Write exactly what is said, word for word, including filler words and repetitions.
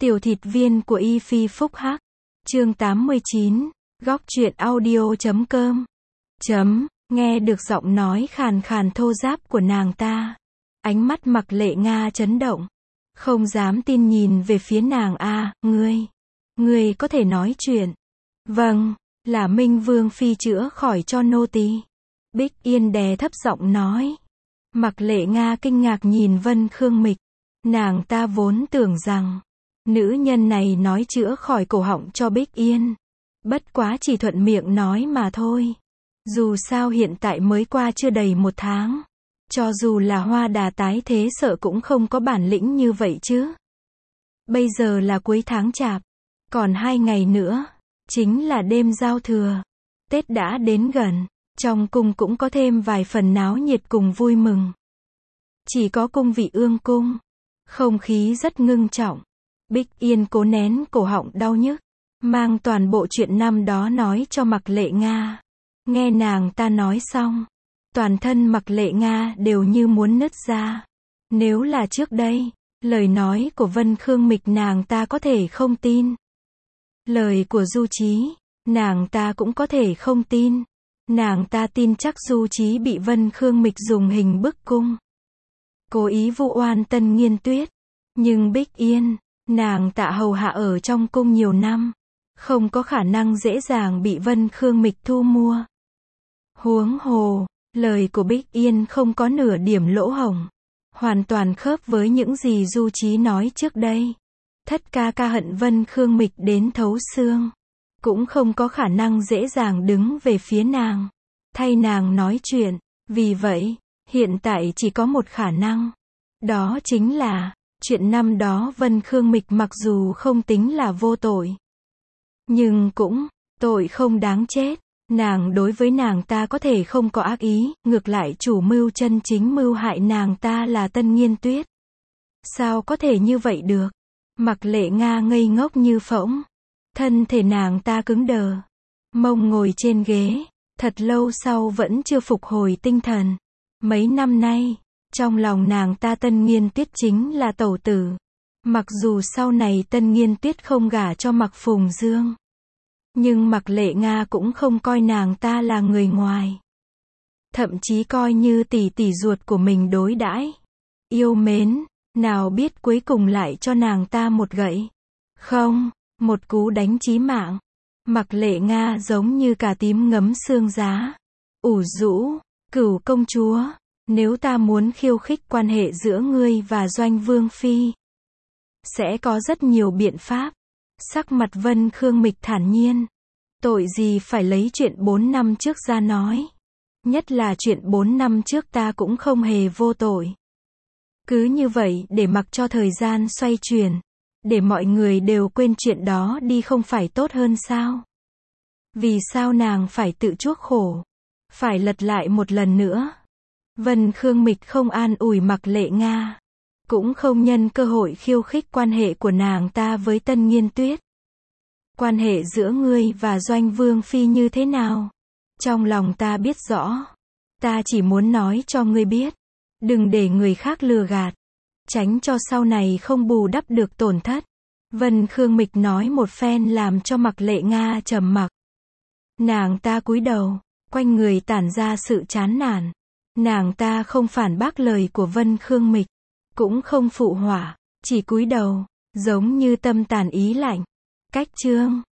Tiểu thịt viên của Y Phi Phúc Hắc. Chương tám mươi chín. Góc truyện audio chấm com. Chấm, nghe được giọng nói khàn khàn thô ráp của nàng ta. Ánh mắt Mặc Lệ Nga chấn động. Không dám tin nhìn về phía nàng. A, ngươi. Ngươi có thể nói chuyện. Vâng, là Minh Vương Phi chữa khỏi cho nô tỳ. Bích Yên đè thấp giọng nói. Mặc Lệ Nga kinh ngạc nhìn Vân Khương Mịch. Nàng ta vốn tưởng rằng nữ nhân này nói chữa khỏi cổ họng cho Bích Yên. Bất quá chỉ thuận miệng nói mà thôi. Dù sao hiện tại mới qua chưa đầy một tháng. Cho dù là Hoa Đà tái thế sợ cũng không có bản lĩnh như vậy chứ. Bây giờ là cuối tháng Chạp. Còn hai ngày nữa. Chính là đêm giao thừa. Tết đã đến gần. Trong cung cũng có thêm vài phần náo nhiệt cùng vui mừng. Chỉ có cung vị ương cung. Không khí rất ngưng trọng. Bích Yên cố nén cổ họng đau nhức. Mang toàn bộ chuyện năm đó nói cho Mặc Lệ Nga. Nghe nàng ta nói xong. Toàn thân Mặc Lệ Nga đều như muốn nứt ra. Nếu là trước đây, lời nói của Vân Khương Mịch nàng ta có thể không tin. Lời của Du Chí, nàng ta cũng có thể không tin. Nàng ta tin chắc Du Chí bị Vân Khương Mịch dùng hình bức cung. Cố ý vu oan Tân Nghiên Tuyết. Nhưng Bích Yên, nàng ta hầu hạ ở trong cung nhiều năm. Không có khả năng dễ dàng bị Vân Khương Mịch thu mua. Huống hồ, lời của Bích Yên không có nửa điểm lỗ hổng. Hoàn toàn khớp với những gì Du Chí nói trước đây. Thất ca ca hận Vân Khương Mịch đến thấu xương. Cũng không có khả năng dễ dàng đứng về phía nàng. Thay nàng nói chuyện. Vì vậy, hiện tại chỉ có một khả năng. Đó chính là, chuyện năm đó Vân Khương Mịch mặc dù không tính là vô tội. Nhưng cũng, tội không đáng chết. Nàng đối với nàng ta có thể không có ác ý, ngược lại chủ mưu chân chính mưu hại nàng ta là Tân Nghiên Tuyết. Sao có thể như vậy được? Mặc Lệ Nga ngây ngốc như phỗng. Thân thể nàng ta cứng đờ. Mông ngồi trên ghế. Thật lâu sau vẫn chưa phục hồi tinh thần. Mấy năm nay, trong lòng nàng ta Tân Nghiên Tuyết chính là tẩu tử. Mặc dù sau này Tân Nghiên Tuyết không gả cho Mặc Phùng Dương. Nhưng Mặc Lệ Nga cũng không coi nàng ta là người ngoài. Thậm chí coi như tỷ tỷ ruột của mình đối đãi. Yêu mến, nào biết cuối cùng lại cho nàng ta một gậy. Không, một cú đánh chí mạng. Mặc Lệ Nga giống như cà tím ngấm xương giá. Ủ rũ, Cửu công chúa, nếu ta muốn khiêu khích quan hệ giữa ngươi và Doanh Vương Phi, sẽ có rất nhiều biện pháp. Sắc mặt Vân Khương Mịch thản nhiên. Tội gì phải lấy chuyện bốn năm trước ra nói. Nhất là chuyện bốn năm trước ta cũng không hề vô tội. Cứ như vậy để mặc cho thời gian xoay chuyển. Để mọi người đều quên chuyện đó đi không phải tốt hơn sao? Vì sao nàng phải tự chuốc khổ? Phải lật lại một lần nữa? Vân Khương Mịch không an ủi Mặc Lệ Nga. Cũng không nhân cơ hội khiêu khích quan hệ của nàng ta với Tân Nghiên Tuyết. Quan hệ giữa ngươi và Doanh Vương Phi như thế nào? Trong lòng ta biết rõ. Ta chỉ muốn nói cho ngươi biết. Đừng để người khác lừa gạt. Tránh cho sau này không bù đắp được tổn thất. Vân Khương Mịch nói một phen làm cho Mặc Lệ Nga trầm mặc. Nàng ta cúi đầu, quanh người tản ra sự chán nản. Nàng ta không phản bác lời của Vân Khương Mịch. Cũng không phụ họa, chỉ cúi đầu, giống như tâm tàn ý lạnh. Cách chương